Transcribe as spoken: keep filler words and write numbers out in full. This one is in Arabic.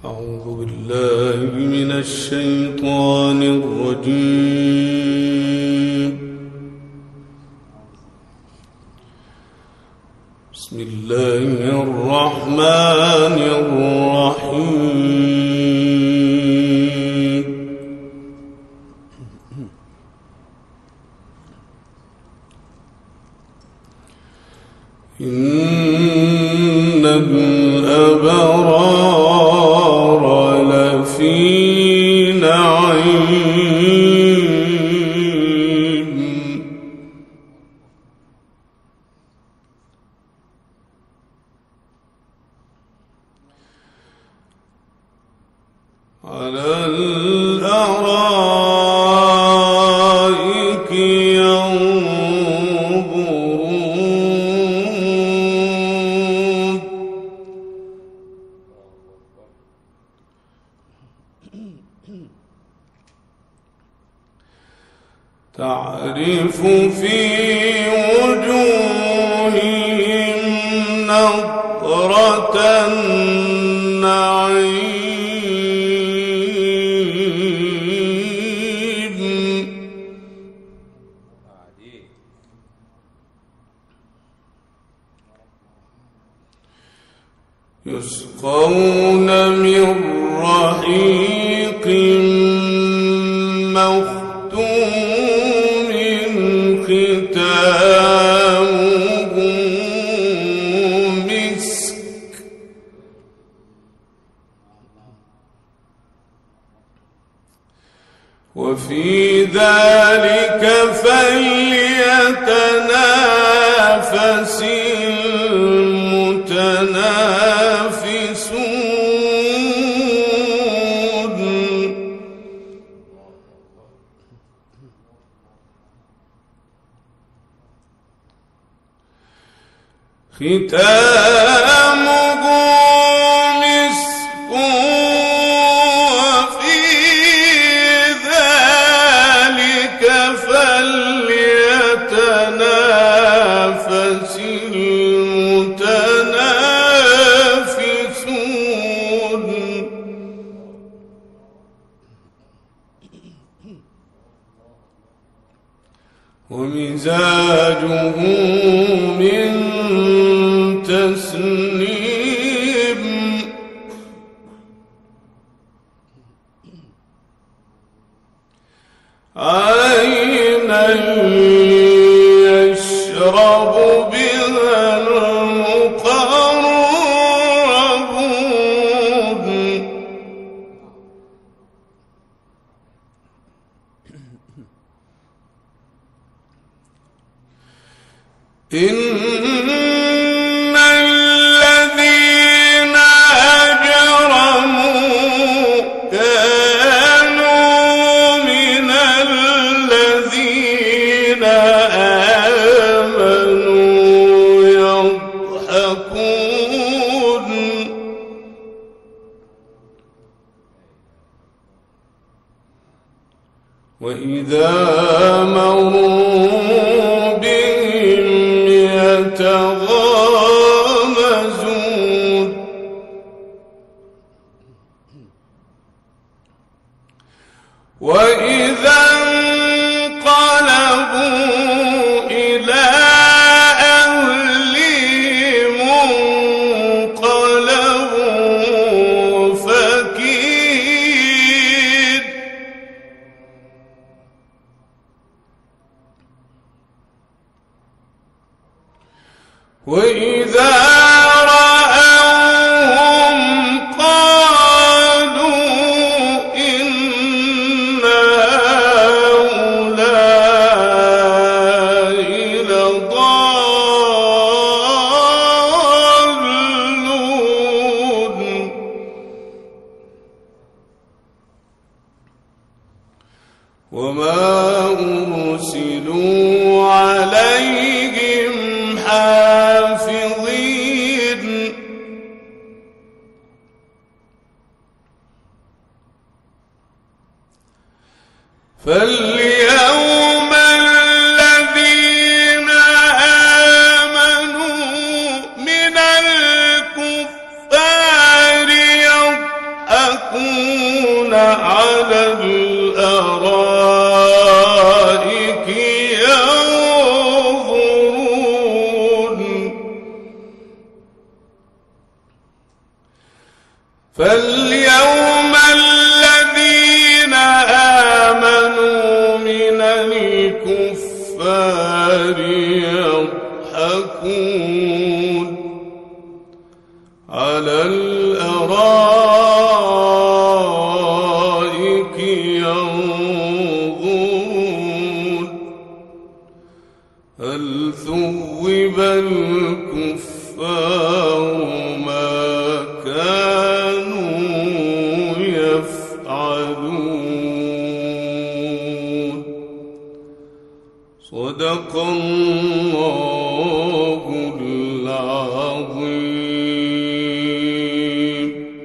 أعوذ بالله من الشيطان الرجيم. بسم الله الرحمن الرحيم. إن الأبرار لفي نعيم على الأرائك ينظرون تعرف في وجوههم نضرة النعيم يسقون من رحيق مختوم ختامه مسك وفي ذلك فليتنافس المتنافسون ختامه مسك وفي ذلك فليتنافس المتنافسون ومزاجه من تسنيم عينا يشرب بها المقربون إن الذين أجرموا كانوا من الذين آمنوا يضحكون وإذا مروا بهم يتغامزون وإذا انقلبوا إلى أهلهم انقلبوا فكين وإذا رأوهم قالوا إن هؤلاء لضالون وما أرسلوا عليهم حافظين فاليوم الذين آمنوا من الكفار يضحكون على الأرائك ينظرون فاليوم الذين آمنوا من الكفار يضحكون على الأرائك ينظرون هل ثوب الكفار ما كانوا يفعلون صدق الله